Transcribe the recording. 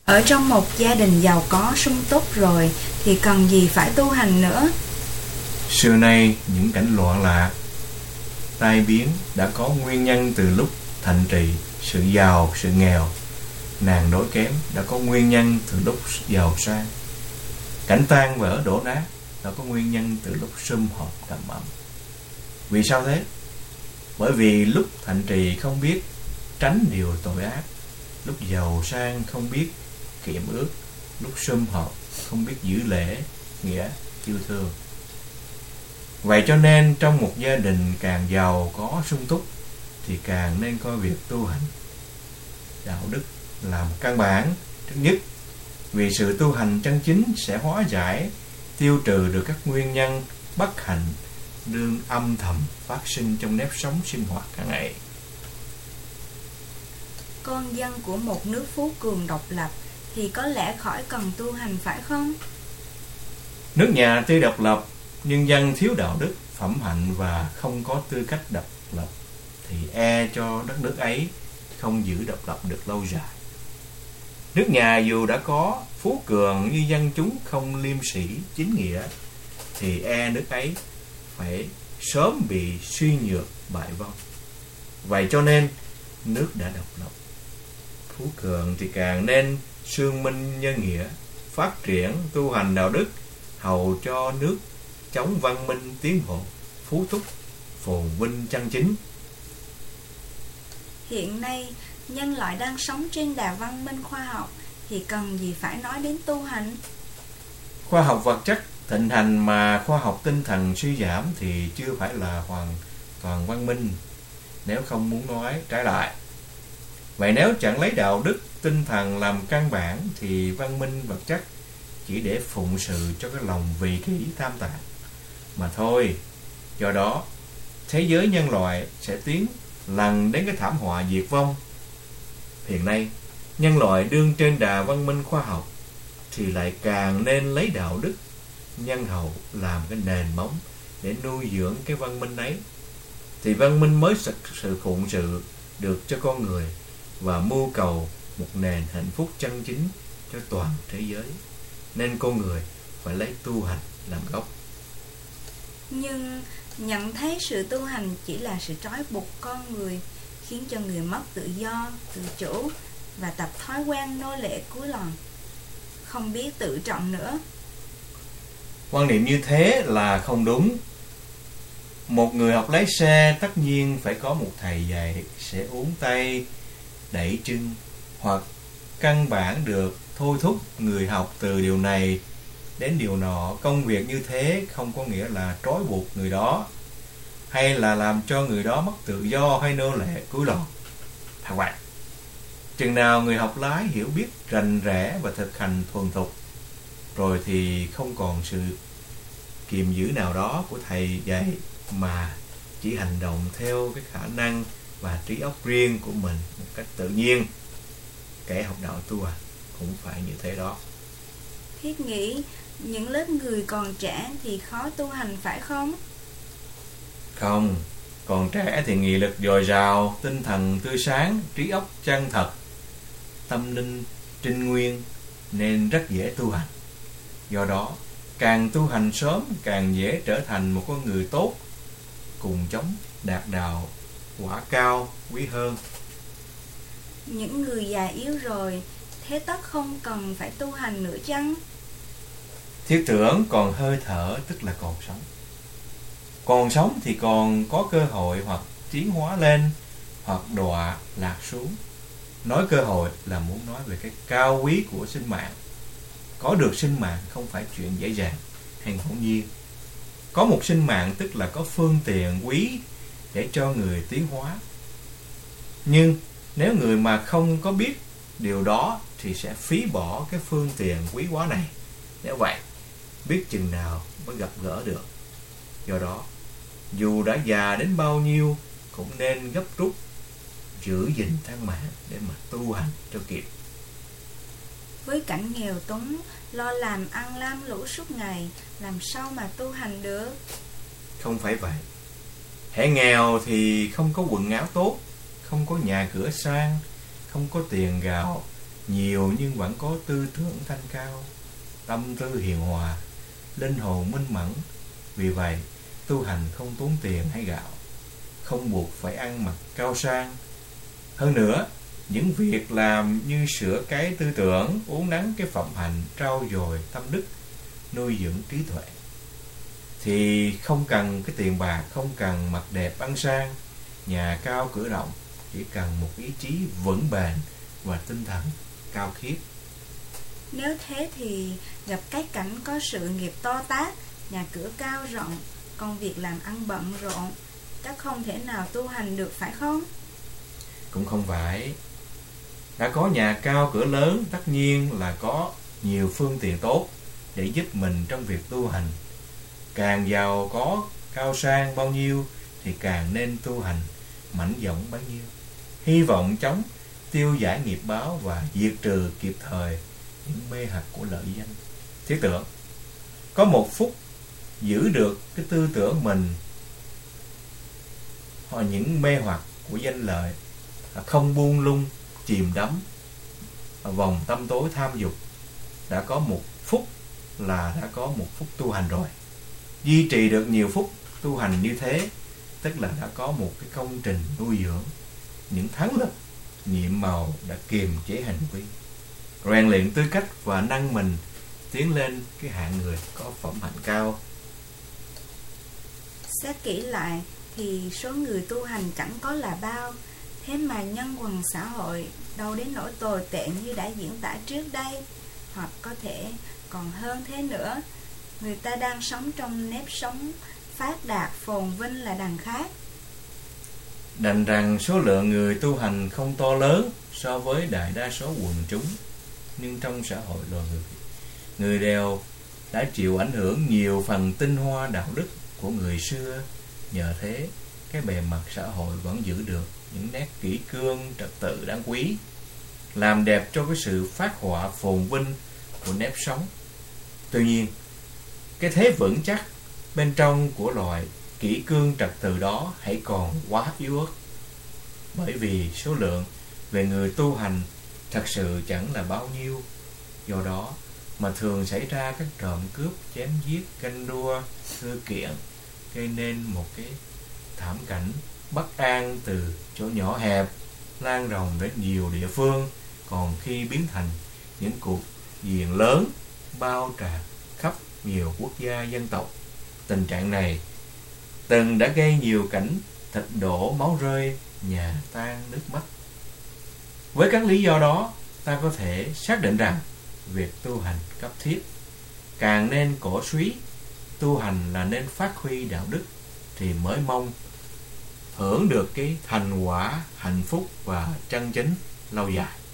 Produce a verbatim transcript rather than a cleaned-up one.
Ở trong một gia đình giàu có sung túc rồi thì cần gì phải tu hành nữa. Xưa nay những cảnh loạn lạc, tai biến đã có nguyên nhân từ lúc thành trì. Sự giàu, sự nghèo, nàng đối kém đã có nguyên nhân từ lúc giàu sang. Cảnh tan vỡ đổ nát đã có nguyên nhân từ lúc sum họp đầm ấm. Vì sao thế? Bởi vì lúc thành trì không biết tránh điều tội ác, lúc giàu sang không biết kiệm ước, lúc sum họp không biết giữ lễ, nghĩa, yêu thương. Vậy cho nên trong một gia đình càng giàu có sung túc thì càng nên coi việc tu hành đạo đức làm căn bản trước nhất, vì sự tu hành chân chính sẽ hóa giải, tiêu trừ được các nguyên nhân bất hạnh đương âm thầm phát sinh trong nếp sống sinh hoạt hàng ngày. Con dân của một nước phú cường độc lập thì có lẽ khỏi cần tu hành phải không? Nước nhà tuy độc lập nhưng dân thiếu đạo đức, phẩm hạnh và không có tư cách độc lập thì e cho đất nước ấy không giữ độc lập được lâu dài. Nước nhà dù đã có phú cường như dân chúng không liêm sĩ chính nghĩa thì e nước ấy phải sớm bị suy nhược bại vong. Vậy cho nên nước đã độc lập, phú cường thì càng nên xương minh nhân nghĩa, phát triển tu hành đạo đức, hầu cho nước chống văn minh tiến bộ, phú túc, phồn vinh chân chính. Hiện nay, nhân loại đang sống trên đà văn minh khoa học thì cần gì phải nói đến tu hành. Khoa học vật chất thịnh hành mà khoa học tinh thần suy giảm thì chưa phải là hoàn toàn văn minh, nếu không muốn nói trái lại. Vậy nếu chẳng lấy đạo đức tinh thần làm căn bản thì văn minh vật chất chỉ để phụng sự cho cái lòng vị kỷ tham tàn mà thôi. Do đó thế giới nhân loại sẽ tiến lần đến cái thảm họa diệt vong. Hiện nay nhân loại đương trên đà văn minh khoa học thì lại càng nên lấy đạo đức nhân hậu làm cái nền móng để nuôi dưỡng cái văn minh ấy, thì văn minh mới thực sự phụng sự được cho con người và mưu cầu một nền hạnh phúc chân chính cho toàn thế giới. Nên con người phải lấy tu hành làm gốc. Nhưng nhận thấy sự tu hành chỉ là sự trói buộc con người, khiến cho người mất tự do, tự chủ và tập thói quen nô lệ cúi lòng, không biết tự trọng nữa. Quan niệm như thế là không đúng. Một người học lái xe tất nhiên phải có một thầy dạy, sẽ uốn tay, đẩy chân, hoặc căn bản được thôi thúc người học từ điều này đến điều nọ. Công việc như thế không có nghĩa là trói buộc người đó, hay là làm cho người đó mất tự do hay nô lệ cúi lòng. Thật vậy, chừng nào người học lái hiểu biết rành rẽ và thực hành thuần thục, rồi thì không còn sự kiềm giữ nào đó của thầy dạy, mà chỉ hành động theo cái khả năng và trí óc riêng của mình một cách tự nhiên. Kẻ học đạo tu à cũng phải như thế đó. Thiết nghĩ những lớp người còn trẻ thì khó tu hành phải không? Không, còn trẻ thì nghị lực dồi dào, tinh thần tươi sáng, trí óc chân thật, tâm linh trinh nguyên, nên rất dễ tu hành. Do đó càng tu hành sớm càng dễ trở thành một con người tốt, cùng chống đạt đạo quả cao quý hơn. Những người già yếu rồi, thế tất không cần phải tu hành nữa chăng? Thiết tưởng còn hơi thở tức là còn sống. Còn sống thì còn có cơ hội hoặc tiến hóa lên, hoặc đọa lạc xuống. Nói cơ hội là muốn nói về cái cao quý của sinh mạng. Có được sinh mạng không phải chuyện dễ dàng hay ngẫu nhiên. Có một sinh mạng tức là có phương tiện quý để cho người tiến hóa. Nhưng nếu người mà không có biết điều đó thì sẽ phí bỏ cái phương tiện quý hóa này. Nếu vậy, biết chừng nào mới gặp gỡ được. Do đó, dù đã già đến bao nhiêu cũng nên gấp rút giữ gìn thăng mạng để mà tu hành cho kịp. Với cảnh nghèo túng, lo làm ăn lam lũ suốt ngày, làm sao mà tu hành được? Không phải vậy. Hễ nghèo thì không có quần áo tốt, không có nhà cửa sang, không có tiền gạo, nhiều nhưng vẫn có tư tưởng thanh cao, tâm tư hiền hòa, linh hồn minh mẫn. Vì vậy, tu hành không tốn tiền hay gạo, không buộc phải ăn mặc cao sang. Hơn nữa, những việc làm như sửa cái tư tưởng, uốn nắn cái phẩm hạnh, trau dồi tâm đức, nuôi dưỡng trí tuệ, thì không cần cái tiền bạc, không cần mặc đẹp ăn sang, nhà cao cửa rộng, chỉ cần một ý chí vững bền và tinh thần cao khiết. Nếu thế thì gặp cái cảnh có sự nghiệp to tát, nhà cửa cao rộng, công việc làm ăn bận rộn, chắc không thể nào tu hành được phải không? Cũng không phải. Đã có nhà cao cửa lớn, tất nhiên là có nhiều phương tiện tốt để giúp mình trong việc tu hành. Càng giàu có, cao sang bao nhiêu thì càng nên tu hành mãnh dũng bấy nhiêu. Hy vọng chống tiêu giải nghiệp báo và diệt trừ kịp thời những mê hoặc của lợi danh. Thiết tưởng, có một phút giữ được cái tư tưởng mình hoặc những mê hoặc của danh lợi, không buông lung chìm đắm vòng tâm tối tham dục, đã có một phút là đã có một phút tu hành rồi. Duy trì được nhiều phút tu hành như thế, tức là đã có một cái công trình nuôi dưỡng những thắng lực, nhiệm màu đã kiềm chế hành vi, rèn luyện tư cách và nâng mình tiến lên cái hạng người có phẩm hạnh cao. Xét kỹ lại thì số người tu hành chẳng có là bao, thế mà nhân quần xã hội đâu đến nỗi tồi tệ như đã diễn tả trước đây, hoặc có thể còn hơn thế nữa. Người ta đang sống trong nếp sống phát đạt phồn vinh là đằng khác. Đành rằng số lượng người tu hành không to lớn so với đại đa số quần chúng, nhưng trong xã hội loài người, người đều đã chịu ảnh hưởng nhiều phần tinh hoa đạo đức của người xưa. Nhờ thế, cái bề mặt xã hội vẫn giữ được những nét kỷ cương trật tự đáng quý, làm đẹp cho cái sự phát họa phồn vinh của nếp sống. Tuy nhiên, cái thế vững chắc bên trong của loài kỷ cương trật tự đó hãy còn quá yếu ớt, bởi vì số lượng về người tu hành thật sự chẳng là bao nhiêu. Do đó mà thường xảy ra các trộm cướp, chém giết, ganh đua, thư kiện, gây nên một cái thảm cảnh bất an từ chỗ nhỏ hẹp lan rộng đến nhiều địa phương, còn khi biến thành những cuộc diện lớn bao tràn khắp nhiều quốc gia dân tộc. Tình trạng này từng đã gây nhiều cảnh thịt đổ, máu rơi, nhà tan nước mất. Với các lý do đó, ta có thể xác định rằng việc tu hành cấp thiết, càng nên cổ suý tu hành là nên phát huy đạo đức, thì mới mong hưởng được cái thành quả hạnh phúc và chân chính lâu dài.